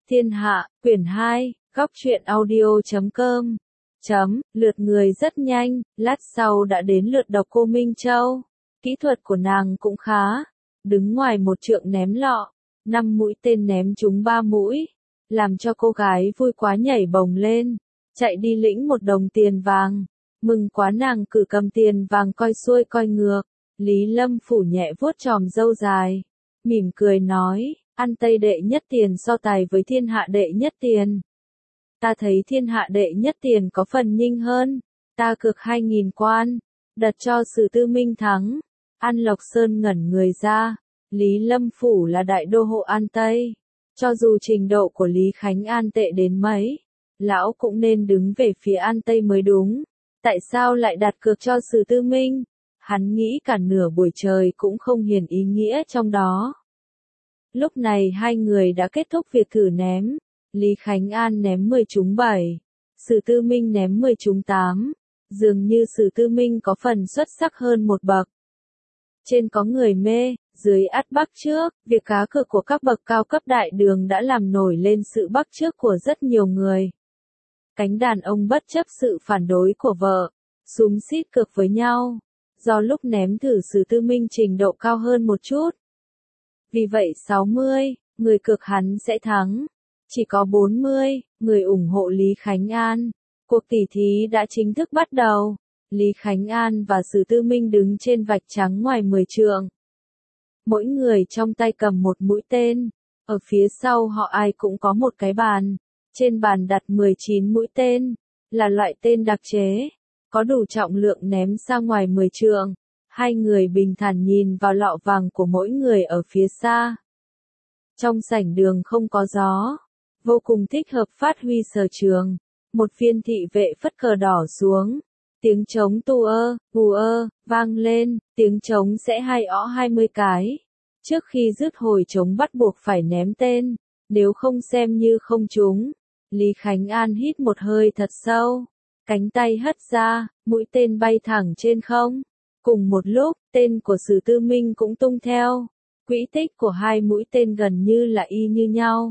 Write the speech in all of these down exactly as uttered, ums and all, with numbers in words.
Thiên Hạ, quyển hai, góc truyện audio chấm com. Chấm, lượt người rất nhanh, lát sau đã đến lượt độc cô Minh Châu. Kỹ thuật của nàng cũng khá. Đứng ngoài một trượng ném lọ, năm mũi tên ném trúng ba mũi. Làm cho cô gái vui quá nhảy bồng lên. Chạy đi lĩnh một đồng tiền vàng. Mừng quá nàng cử cầm tiền vàng coi xuôi coi ngược. Lý Lâm phủ nhẹ vuốt chòm râu dài. Mỉm cười nói, ăn Tây đệ nhất tiền so tài với thiên hạ đệ nhất tiền. Ta thấy thiên hạ đệ nhất tiền có phần nhinh hơn. Ta cược hai nghìn quan. Đặt cho Sử Tư Minh thắng. An Lộc Sơn ngẩn người ra. Lý Lâm phủ là đại đô hộ An Tây. Cho dù trình độ của Lý Khánh An tệ đến mấy, lão cũng nên đứng về phía An Tây mới đúng. Tại sao lại đặt cược cho Sử Tư Minh? Hắn nghĩ cả nửa buổi trời cũng không hiển ý nghĩa trong đó. Lúc này hai người đã kết thúc việc thử ném. Lý Khánh An ném mười trúng bảy. Sử Tư Minh ném mười trúng tám. Dường như Sử Tư Minh có phần xuất sắc hơn một bậc. Trên có người mê, dưới ắt bắt trước, việc cá cược của các bậc cao cấp đại đường đã làm nổi lên sự bắt chước của rất nhiều người. Cánh đàn ông bất chấp sự phản đối của vợ, xúm xít cược với nhau. Do lúc ném thử Sử Tư Minh trình độ cao hơn một chút. Vì vậy sáu mươi, người cược hắn sẽ thắng. Chỉ có bốn mươi, người ủng hộ Lý Khánh An. Cuộc tỉ thí đã chính thức bắt đầu. Lý Khánh An và Sử Tư Minh đứng trên vạch trắng ngoài mười trượng. Mỗi người trong tay cầm một mũi tên. Ở phía sau họ ai cũng có một cái bàn. Trên bàn đặt mười chín mũi tên. Là loại tên đặc chế. Có đủ trọng lượng ném ra ngoài mười trượng. Hai người bình thản nhìn vào lọ vàng của mỗi người ở phía xa. Trong sảnh đường không có gió. Vô cùng thích hợp phát huy sở trường. Một viên thị vệ phất cờ đỏ xuống. Tiếng trống tu ơ, hù ơ, vang lên. Tiếng trống sẽ hai ó hai mươi cái. Trước khi dứt hồi trống bắt buộc phải ném tên. Nếu không xem như không trúng. Lý Khánh An hít một hơi thật sâu. Cánh tay hất ra, mũi tên bay thẳng trên không. Cùng một lúc, tên của Sử Tư Minh cũng tung theo. Quỹ tích của hai mũi tên gần như là y như nhau.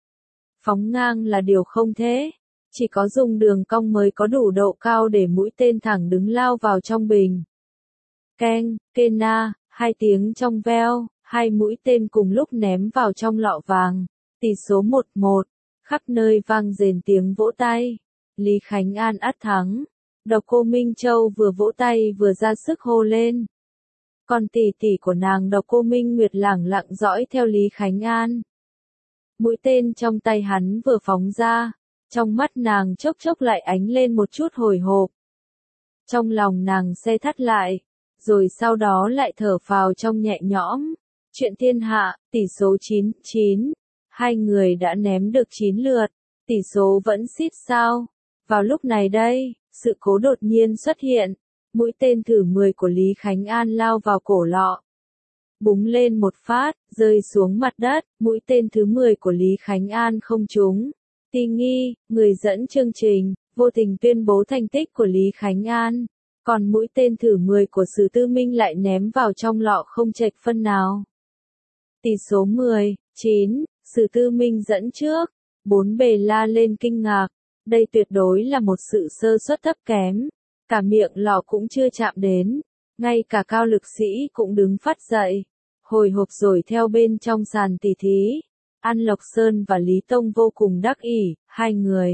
Phóng ngang là điều không thế. Chỉ có dùng đường cong mới có đủ độ cao để mũi tên thẳng đứng lao vào trong bình. Keng, kena, hai tiếng trong veo, hai mũi tên cùng lúc ném vào trong lọ vàng. Tỷ số một một, khắp nơi vang rền tiếng vỗ tay. Lý Khánh An ắt thắng. Độc cô Minh Châu vừa vỗ tay vừa ra sức hô lên. Còn tỷ tỷ của nàng Độc cô Minh Nguyệt lẳng lặng dõi theo Lý Khánh An. Mũi tên trong tay hắn vừa phóng ra. Trong mắt nàng chốc chốc lại ánh lên một chút hồi hộp. Trong lòng nàng se thắt lại. Rồi sau đó lại thở phào trong nhẹ nhõm. Chuyện thiên hạ, tỷ số chín chín. Hai người đã ném được chín lượt. Tỷ số vẫn xít sao. Vào lúc này đây, sự cố đột nhiên xuất hiện. Mũi tên thử mười của Lý Khánh An lao vào cổ lọ. Búng lên một phát, rơi xuống mặt đất. Mũi tên thứ mười của Lý Khánh An không trúng. Ti nghi, người dẫn chương trình, vô tình tuyên bố thành tích của Lý Khánh An. Còn mũi tên thử mười của Sử Tư Minh lại ném vào trong lọ không chệch phân nào. Tỷ số mười chín, Sử Tư Minh dẫn trước. Bốn bề la lên kinh ngạc. Đây tuyệt đối là một sự sơ suất thấp kém. Cả miệng lọ cũng chưa chạm đến. Ngay cả cao lực sĩ cũng đứng phát dậy. Hồi hộp rồi theo bên trong sàn tỉ thí. An Lộc Sơn và Lý Tông vô cùng đắc ỷ, hai người.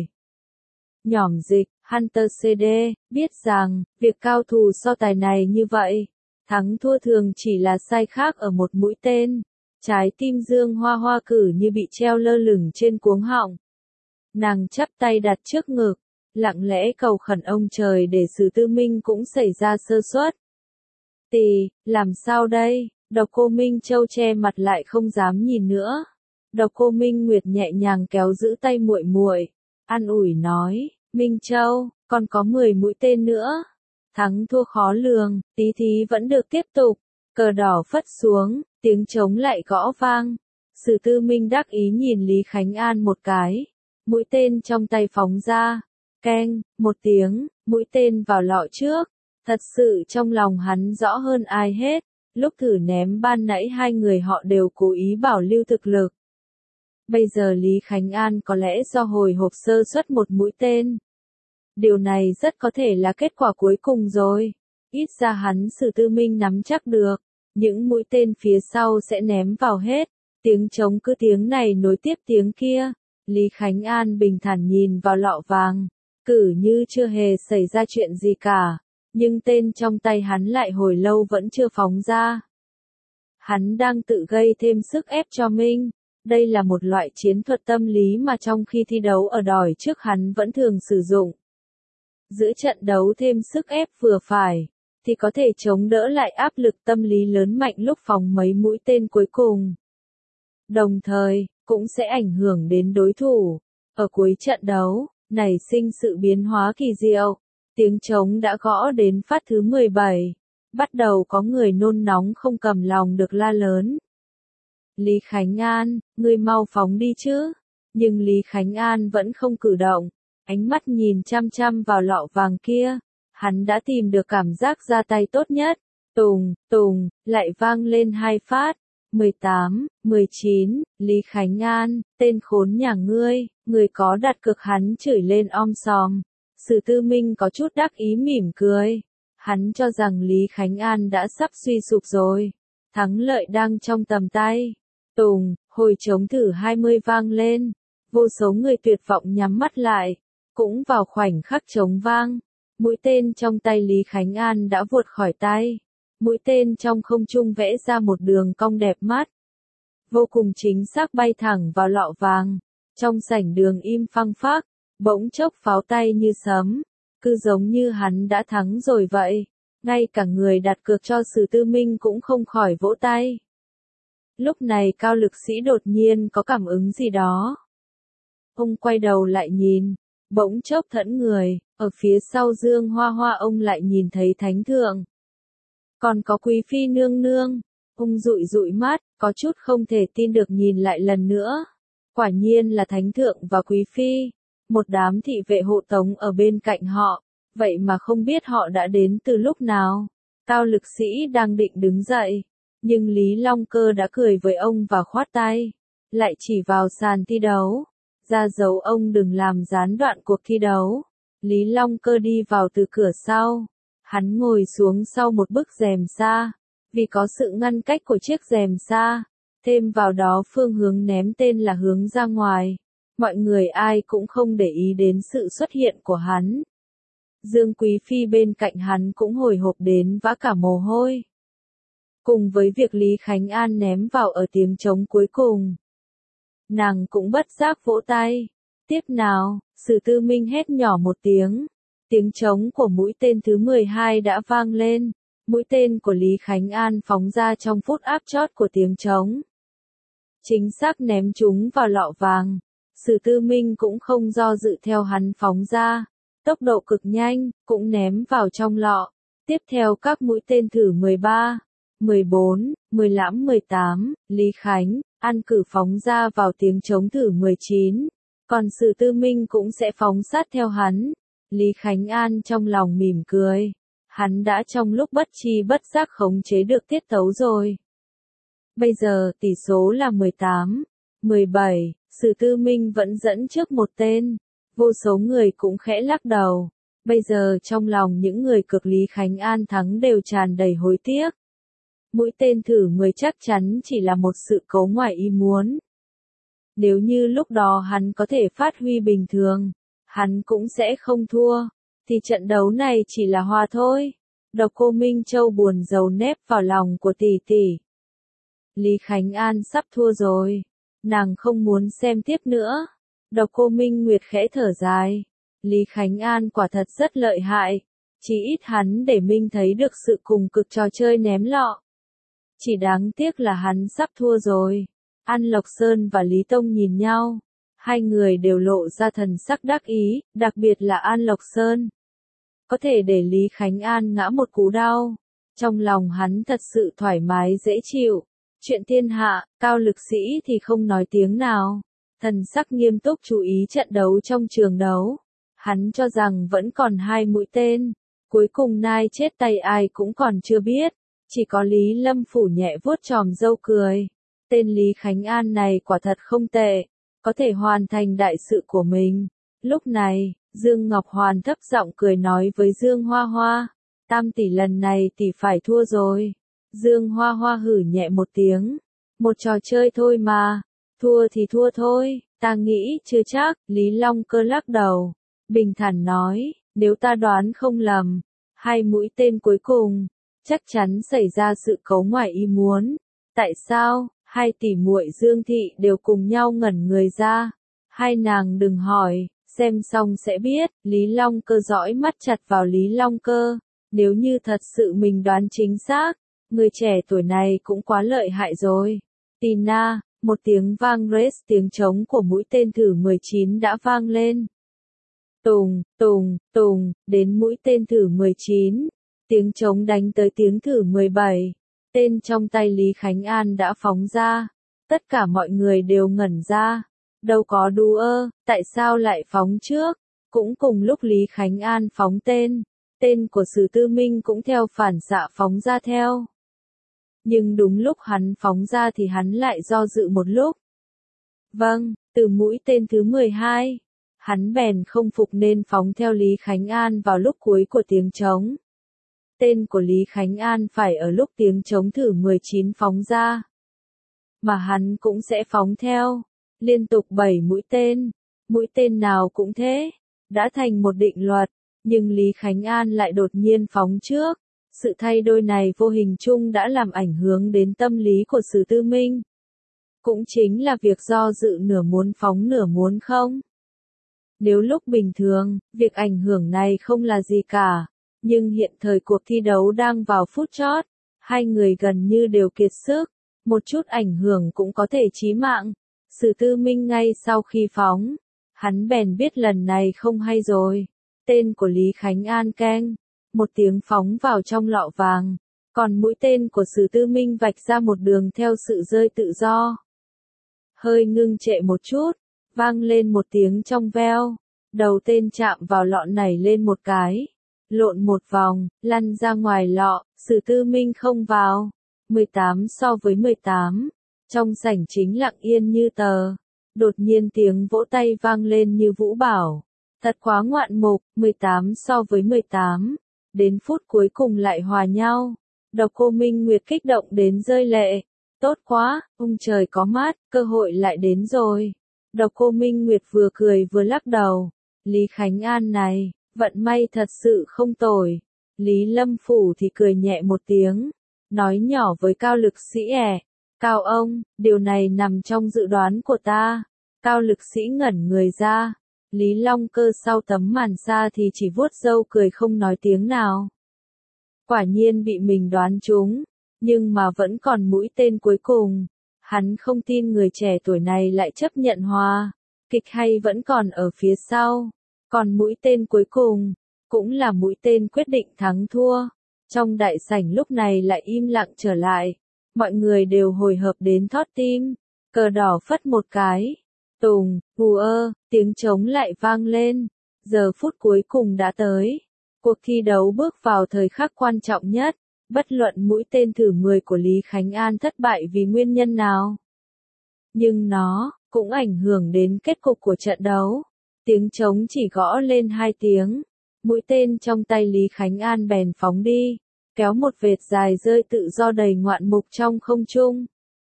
Nhỏm dịch, Hunter xê đê, biết rằng, việc cao thủ so tài này như vậy. Thắng thua thường chỉ là sai khác ở một mũi tên. Trái tim Dương Hoa Hoa cử như bị treo lơ lửng trên cuống họng. Nàng chắp tay đặt trước ngực, lặng lẽ cầu khẩn ông trời để Sử Tư Minh cũng xảy ra sơ suất. Tì, làm sao đây? Độc cô Minh Châu che mặt lại không dám nhìn nữa. Độc cô Minh Nguyệt nhẹ nhàng kéo giữ tay muội muội, an ủi nói, Minh Châu, còn có mười mũi tên nữa. Thắng thua khó lường, tí thí vẫn được tiếp tục. Cờ đỏ phất xuống, tiếng trống lại gõ vang. Sử Tư Minh đắc ý nhìn Lý Khánh An một cái. Mũi tên trong tay phóng ra. Keng, một tiếng, mũi tên vào lọ trước. Thật sự trong lòng hắn rõ hơn ai hết. Lúc thử ném ban nãy hai người họ đều cố ý bảo lưu thực lực. Bây giờ Lý Khánh An có lẽ do hồi hộp sơ suất một mũi tên. Điều này rất có thể là kết quả cuối cùng rồi. Ít ra hắn Sử Tư Minh nắm chắc được. Những mũi tên phía sau sẽ ném vào hết. Tiếng trống cứ tiếng này nối tiếp tiếng kia. Lý Khánh An bình thản nhìn vào lọ vàng. Cử như chưa hề xảy ra chuyện gì cả. Nhưng tên trong tay hắn lại hồi lâu vẫn chưa phóng ra. Hắn đang tự gây thêm sức ép cho mình. Đây là một loại chiến thuật tâm lý mà trong khi thi đấu ở đòi trước hắn vẫn thường sử dụng. Giữa trận đấu thêm sức ép vừa phải, thì có thể chống đỡ lại áp lực tâm lý lớn mạnh lúc phóng mấy mũi tên cuối cùng. Đồng thời, cũng sẽ ảnh hưởng đến đối thủ. Ở cuối trận đấu, nảy sinh sự biến hóa kỳ diệu. Tiếng trống đã gõ đến phát thứ mười bảy. Bắt đầu có người nôn nóng không cầm lòng được la lớn. Lý Khánh An, ngươi mau phóng đi chứ. Nhưng Lý Khánh An vẫn không cử động. Ánh mắt nhìn chăm chăm vào lọ vàng kia. Hắn đã tìm được cảm giác ra tay tốt nhất. Tùng, tùng, lại vang lên hai phát. mười tám, mười chín, Lý Khánh An, tên khốn nhà ngươi, người có đặt cược hắn chửi lên om sòm. Sử Tư Minh có chút đắc ý mỉm cười. Hắn cho rằng Lý Khánh An đã sắp suy sụp rồi. Thắng lợi đang trong tầm tay. Tùng, hồi trống thử hai mươi vang lên. Vô số người tuyệt vọng nhắm mắt lại. Cũng vào khoảnh khắc trống vang. Mũi tên trong tay Lý Khánh An đã vụt khỏi tay. Mũi tên trong không trung vẽ ra một đường cong đẹp mắt. Vô cùng chính xác bay thẳng vào lọ vàng. Trong sảnh đường im phăng phắc, bỗng chốc pháo tay như sấm. Cứ giống như hắn đã thắng rồi vậy. Ngay cả người đặt cược cho Sử Tư Minh cũng không khỏi vỗ tay. Lúc này Cao Lực Sĩ đột nhiên có cảm ứng gì đó. Ông quay đầu lại nhìn. Bỗng chốc thẫn người, ở phía sau Dương Hoa Hoa ông lại nhìn thấy Thánh Thượng. Còn có Quý Phi nương nương. Ông dụi dụi mắt, có chút không thể tin được nhìn lại lần nữa. Quả nhiên là Thánh Thượng và Quý Phi. Một đám thị vệ hộ tống ở bên cạnh họ. Vậy mà không biết họ đã đến từ lúc nào. Cao Lực Sĩ đang định đứng dậy. Nhưng Lý Long Cơ đã cười với ông và khoát tay. Lại chỉ vào sàn thi đấu. Ra dấu ông đừng làm gián đoạn cuộc thi đấu. Lý Long Cơ đi vào từ cửa sau. Hắn ngồi xuống sau một bức rèm sa. Vì có sự ngăn cách của chiếc rèm sa. Thêm vào đó phương hướng ném tên là hướng ra ngoài. Mọi người ai cũng không để ý đến sự xuất hiện của hắn. Dương Quý Phi bên cạnh hắn cũng hồi hộp đến vã cả mồ hôi. Cùng với việc Lý Khánh An ném vào ở tiếng trống cuối cùng. Nàng cũng bất giác vỗ tay. Tiếp nào, Sử Tư Minh hét nhỏ một tiếng. Tiếng trống của mũi tên thứ mười hai đã vang lên. Mũi tên của Lý Khánh An phóng ra trong phút áp chót của tiếng trống. Chính xác ném chúng vào lọ vàng. Sử Tư Minh cũng không do dự theo hắn phóng ra. Tốc độ cực nhanh, cũng ném vào trong lọ. Tiếp theo các mũi tên thử mười ba, mười bốn, mười lăm, mười tám, Lý Khánh An cử phóng ra vào tiếng trống thử mười chín. Còn Sử Tư Minh cũng sẽ phóng sát theo hắn. Lý Khánh An trong lòng mỉm cười. Hắn đã trong lúc bất chi bất giác khống chế được tiết tấu rồi. Bây giờ tỷ số là mười tám, mười bảy, Sử Tư Minh vẫn dẫn trước một tên. Vô số người cũng khẽ lắc đầu. Bây giờ trong lòng những người cực Lý Khánh An thắng đều tràn đầy hối tiếc. Mũi tên thử mười chắc chắn chỉ là một sự cố ngoài ý muốn. Nếu như lúc đó hắn có thể phát huy bình thường, hắn cũng sẽ không thua, thì trận đấu này chỉ là hòa thôi. Độc Cô Minh Châu buồn rầu nép vào lòng của tỷ tỷ. Lý Khánh An sắp thua rồi, nàng không muốn xem tiếp nữa. Độc Cô Minh Nguyệt khẽ thở dài. Lý Khánh An quả thật rất lợi hại, chỉ ít hắn để Minh thấy được sự cùng cực trò chơi ném lọ. Chỉ đáng tiếc là hắn sắp thua rồi. An Lộc Sơn và Lý Tông nhìn nhau. Hai người đều lộ ra thần sắc đắc ý, đặc biệt là An Lộc Sơn. Có thể để Lý Khánh An ngã một cú đau. Trong lòng hắn thật sự thoải mái dễ chịu. Chuyện thiên hạ, Cao Lực Sĩ thì không nói tiếng nào. Thần sắc nghiêm túc chú ý trận đấu trong trường đấu. Hắn cho rằng vẫn còn hai mũi tên. Cuối cùng nai chết tay ai cũng còn chưa biết. Chỉ có Lý Lâm phủ nhẹ vuốt chòm râu cười. Tên Lý Khánh An này quả thật không tệ. có thể hoàn thành đại sự của mình. Lúc này, Dương Ngọc Hoàn thấp giọng cười nói với Dương Hoa Hoa, Tam tỷ lần này tỷ phải thua rồi. Dương Hoa Hoa hử nhẹ một tiếng, một trò chơi thôi mà, thua thì thua thôi, ta nghĩ chưa chắc. Lý Long Cơ lắc đầu, bình thản nói, nếu ta đoán không lầm, hai mũi tên cuối cùng, chắc chắn xảy ra sự cố ngoài ý muốn. Tại sao? Hai tỷ muội Dương Thị đều cùng nhau ngẩn người ra. Hai nàng đừng hỏi, xem xong sẽ biết. Lý Long Cơ dõi mắt chặt vào Lý Long Cơ. Nếu như thật sự mình đoán chính xác, người trẻ tuổi này cũng quá lợi hại rồi. Tina, một tiếng vang rết, tiếng trống của mũi tên thử mười chín đã vang lên. Tùng, tùng, tùng, đến mũi tên thử mười chín. Tiếng trống đánh tới tiếng thử mười bảy. Tên trong tay Lý Khánh An đã phóng ra. Tất cả mọi người đều ngẩn ra. Đâu có đùa, tại sao lại phóng trước? Cũng cùng lúc Lý Khánh An phóng tên, tên của Sử Tư Minh cũng theo phản xạ phóng ra theo. Nhưng đúng lúc hắn phóng ra thì hắn lại do dự một lúc. Vâng, từ mũi tên thứ mười hai, hắn bèn không phục nên phóng theo Lý Khánh An vào lúc cuối của tiếng trống. Tên của Lý Khánh An phải ở lúc tiếng trống thử mười chín phóng ra. Mà hắn cũng sẽ phóng theo. Liên tục bảy mũi tên. Mũi tên nào cũng thế. Đã thành một định luật. Nhưng Lý Khánh An lại đột nhiên phóng trước. Sự thay đổi này vô hình chung đã làm ảnh hưởng đến tâm lý của Sử Tư Minh. Cũng chính là việc do dự nửa muốn phóng nửa muốn không. Nếu lúc bình thường, việc ảnh hưởng này không là gì cả. Nhưng hiện thời cuộc thi đấu đang vào phút chót, hai người gần như đều kiệt sức, một chút ảnh hưởng cũng có thể chí mạng. Sử Tư Minh ngay sau khi phóng, hắn bèn biết lần này không hay rồi. Tên của Lý Khánh An keng, một tiếng phóng vào trong lọ vàng, còn mũi tên của Sử Tư Minh vạch ra một đường theo sự rơi tự do. Hơi ngưng trệ một chút, vang lên một tiếng trong veo, đầu tên chạm vào lọ nảy lên một cái. Lộn một vòng, lăn ra ngoài lọ, Sử Tư Minh không vào. mười tám so với mười tám. Trong sảnh chính lặng yên như tờ. Đột nhiên tiếng vỗ tay vang lên như vũ bảo. Thật quá ngoạn mục, mười tám so với mười tám. Đến phút cuối cùng lại hòa nhau. Độc Cô Minh Nguyệt kích động đến rơi lệ. Tốt quá, ông trời có mắt, cơ hội lại đến rồi. Độc Cô Minh Nguyệt vừa cười vừa lắc đầu. Lý Khánh An này, vận may thật sự không tồi. Lý Lâm Phủ thì cười nhẹ một tiếng, nói nhỏ với Cao Lực Sĩ ẻ, Cao ông, điều này nằm trong dự đoán của ta. Cao Lực Sĩ ngẩn người ra, Lý Long Cơ sau tấm màn xa thì chỉ vuốt râu cười không nói tiếng nào. Quả nhiên bị mình đoán trúng, nhưng mà vẫn còn mũi tên cuối cùng. Hắn không tin người trẻ tuổi này lại chấp nhận hòa, kịch hay vẫn còn ở phía sau. Còn mũi tên cuối cùng, cũng là mũi tên quyết định thắng thua. Trong đại sảnh lúc này lại im lặng trở lại. Mọi người đều hồi hộp đến thót tim. Cờ đỏ phất một cái. Tùng, hù ơ, tiếng trống lại vang lên. Giờ phút cuối cùng đã tới. Cuộc thi đấu bước vào thời khắc quan trọng nhất. Bất luận mũi tên thử mười của Lý Khánh An thất bại vì nguyên nhân nào. Nhưng nó, cũng ảnh hưởng đến kết cục của trận đấu. Tiếng trống chỉ gõ lên hai tiếng. Mũi tên trong tay Lý Khánh An bèn phóng đi, kéo một vệt dài rơi tự do đầy ngoạn mục trong không trung.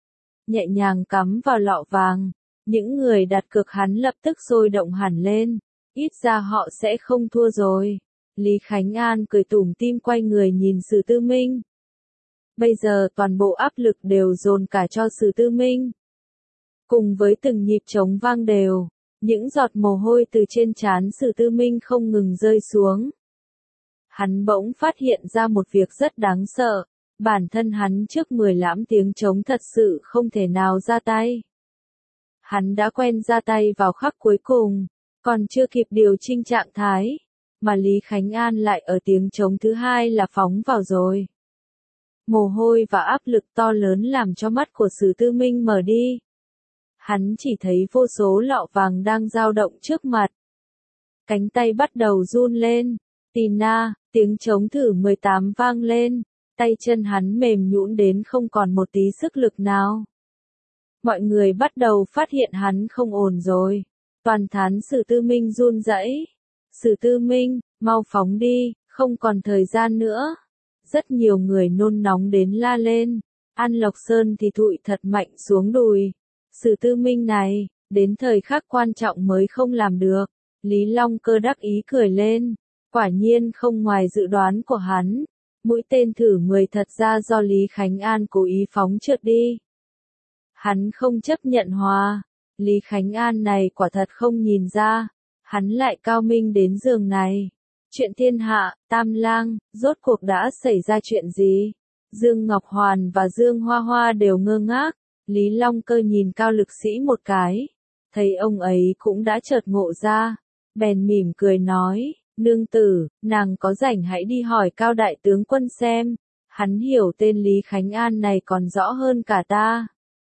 Nhẹ nhàng cắm vào lọ vàng, những người đặt cược hắn lập tức sôi động hẳn lên. Ít ra họ sẽ không thua rồi. Lý Khánh An cười tủm tỉm quay người nhìn Sử Tư Minh. Bây giờ toàn bộ áp lực đều dồn cả cho Sử Tư Minh. Cùng với từng nhịp trống vang đều, những giọt mồ hôi từ trên trán Sử Tư Minh không ngừng rơi xuống. Hắn bỗng phát hiện ra một việc rất đáng sợ, bản thân hắn trước mười lăm tiếng trống thật sự không thể nào ra tay. Hắn đã quen ra tay vào khắc cuối cùng, còn chưa kịp điều chỉnh trạng thái, mà Lý Khánh An lại ở tiếng trống thứ hai là phóng vào rồi. Mồ hôi và áp lực to lớn làm cho mắt của Sử Tư Minh mở đi. Hắn chỉ thấy vô số lọ vàng đang dao động trước mặt. Cánh tay bắt đầu run lên. Tina, tiếng trống thử mười tám vang lên. Tay chân hắn mềm nhũn đến không còn một tí sức lực nào. mọi người bắt đầu phát hiện hắn không ổn rồi. Toàn thán Sử Tư Minh run rẩy. Sử Tư Minh, mau phóng đi, không còn thời gian nữa. Rất nhiều người nôn nóng đến la lên. An Lộc Sơn thì thụi thật mạnh xuống đùi. Sử Tư Minh này, đến thời khắc quan trọng mới không làm được. Lý Long Cơ đắc ý cười lên. Quả nhiên không ngoài dự đoán của hắn. Mũi tên thử mười thật ra do Lý Khánh An cố ý phóng trượt đi. Hắn không chấp nhận hòa. Lý Khánh An này quả thật không nhìn ra. Hắn lại cao minh đến giường này. Chuyện thiên hạ, Tam Lang, rốt cuộc đã xảy ra chuyện gì? Dương Ngọc Hoàn và Dương Hoa Hoa đều ngơ ngác. Lý Long Cơ nhìn Cao Lực Sĩ một cái. Thấy ông ấy cũng đã chợt ngộ ra. Bèn mỉm cười nói, nương tử, nàng có rảnh hãy đi hỏi Cao Đại Tướng Quân xem. Hắn hiểu tên Lý Khánh An này còn rõ hơn cả ta.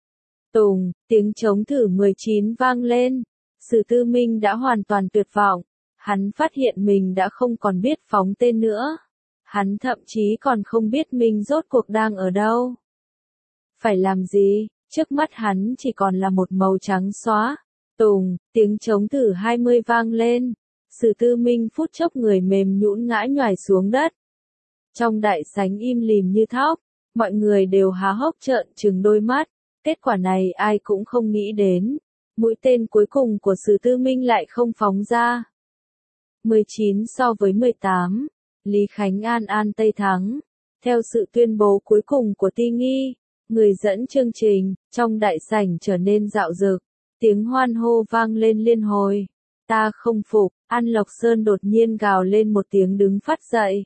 Tùng, tiếng trống thử mười chín vang lên. Sử Tư Minh đã hoàn toàn tuyệt vọng. Hắn phát hiện mình đã không còn biết phóng tên nữa. Hắn thậm chí còn không biết mình rốt cuộc đang ở đâu. Phải làm gì, trước mắt hắn chỉ còn là một màu trắng xóa. Tùng, tiếng trống thử hai mươi vang lên. Sử Tư Minh phút chốc người mềm nhũn ngã nhoài xuống đất. Trong đại sảnh im lìm như thóc, mọi người đều há hốc trợn trừng đôi mắt. Kết quả này ai cũng không nghĩ đến. Mũi tên cuối cùng của Sử Tư Minh lại không phóng ra. mười chín so với mười tám, Lý Khánh An an Tây thắng. Theo sự tuyên bố cuối cùng của Ti Nghi, người dẫn chương trình, trong đại sảnh trở nên rạo rực. Tiếng hoan hô vang lên liên hồi. Ta không phục, An Lộc Sơn đột nhiên gào lên một tiếng đứng phát dậy.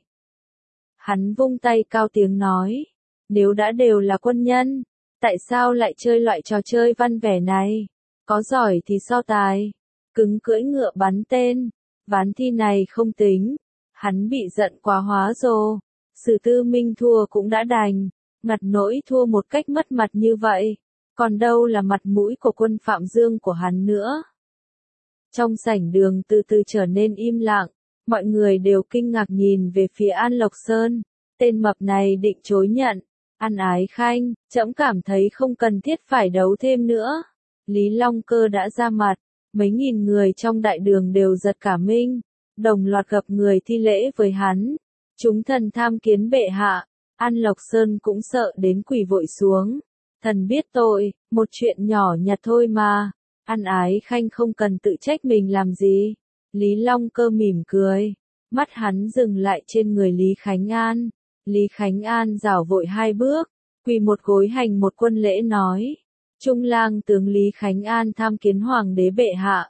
Hắn vung tay cao tiếng nói, nếu đã đều là quân nhân, tại sao lại chơi loại trò chơi văn vẻ này? Có giỏi thì so tài, cứng cưỡi ngựa bắn tên, ván thi này không tính. Hắn bị giận quá hóa rồ. Sử Tư Minh thua cũng đã đành, ngặt nỗi thua một cách mất mặt như vậy, còn đâu là mặt mũi của quân Phạm Dương của hắn nữa. Trong sảnh đường từ từ trở nên im lặng, mọi người đều kinh ngạc nhìn về phía An Lộc Sơn. Tên mập này định chối nhận. An Ái Khanh, trẫm cảm thấy không cần thiết phải đấu thêm nữa. Lý Long Cơ đã ra mặt, mấy nghìn người trong đại đường đều giật cả mình, đồng loạt gặp người thi lễ với hắn. Chúng thần tham kiến bệ hạ. An Lộc Sơn cũng sợ đến quỳ vội xuống. Thần biết tội, một chuyện nhỏ nhặt thôi mà. An Ái Khanh không cần tự trách mình làm gì. Lý Long Cơ mỉm cười. Mắt hắn dừng lại trên người Lý Khánh An. Lý Khánh An rảo vội hai bước, quỳ một gối hành một quân lễ nói. Trung lang tướng Lý Khánh An tham kiến hoàng đế bệ hạ.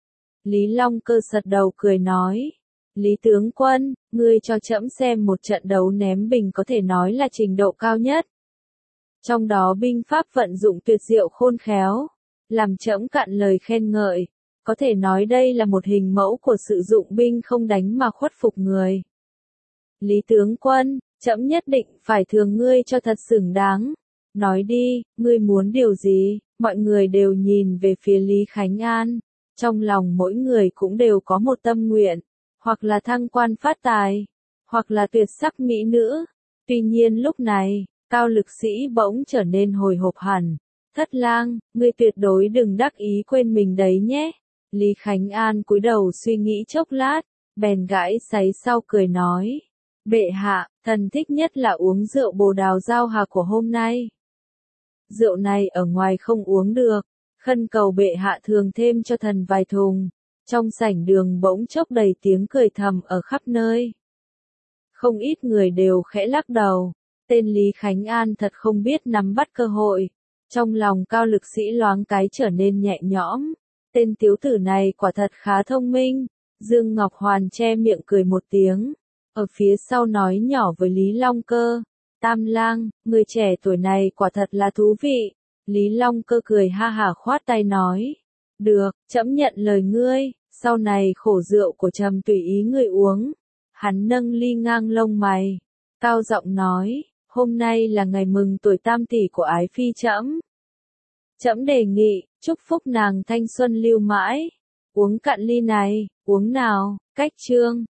Lý Long Cơ sật đầu cười nói. Lý tướng quân, ngươi cho trẫm xem một trận đấu ném bình có thể nói là trình độ cao nhất. Trong đó binh pháp vận dụng tuyệt diệu khôn khéo, làm trẫm cạn lời khen ngợi. Có thể nói đây là một hình mẫu của sự dụng binh không đánh mà khuất phục người. Lý tướng quân, trẫm nhất định phải thưởng ngươi cho thật xứng đáng. Nói đi, ngươi muốn điều gì? Mọi người đều nhìn về phía Lý Khánh An. Trong lòng mỗi người cũng đều có một tâm nguyện. Hoặc là thăng quan phát tài, hoặc là tuyệt sắc mỹ nữ. Tuy nhiên lúc này, Cao Lực Sĩ bỗng trở nên hồi hộp hẳn. Thất lang, ngươi tuyệt đối đừng đắc ý quên mình đấy nhé. Lý Khánh An cúi đầu suy nghĩ chốc lát, bèn gãi sáy sau cười nói. Bệ hạ, thần thích nhất là uống rượu bồ đào giao hà của hôm nay. Rượu này ở ngoài không uống được, khẩn cầu bệ hạ thường thêm cho thần vài thùng. Trong sảnh đường bỗng chốc đầy tiếng cười thầm ở khắp nơi. Không ít người đều khẽ lắc đầu. Tên Lý Khánh An thật không biết nắm bắt cơ hội. Trong lòng Cao Lực Sĩ loáng cái trở nên nhẹ nhõm. Tên tiểu tử này quả thật khá thông minh. Dương Ngọc Hoàn che miệng cười một tiếng. Ở phía sau nói nhỏ với Lý Long Cơ. Tam lang, người trẻ tuổi này quả thật là thú vị. Lý Long Cơ cười ha hả khoát tay nói. Được, trẫm nhận lời ngươi, sau này khổ rượu của trẫm tùy ý ngươi uống. Hắn nâng ly ngang lông mày, cao giọng nói, hôm nay là ngày mừng tuổi tam tỷ của ái phi trẫm. Trẫm đề nghị, chúc phúc nàng thanh xuân lưu mãi. Uống cạn ly này, uống nào, cách chương.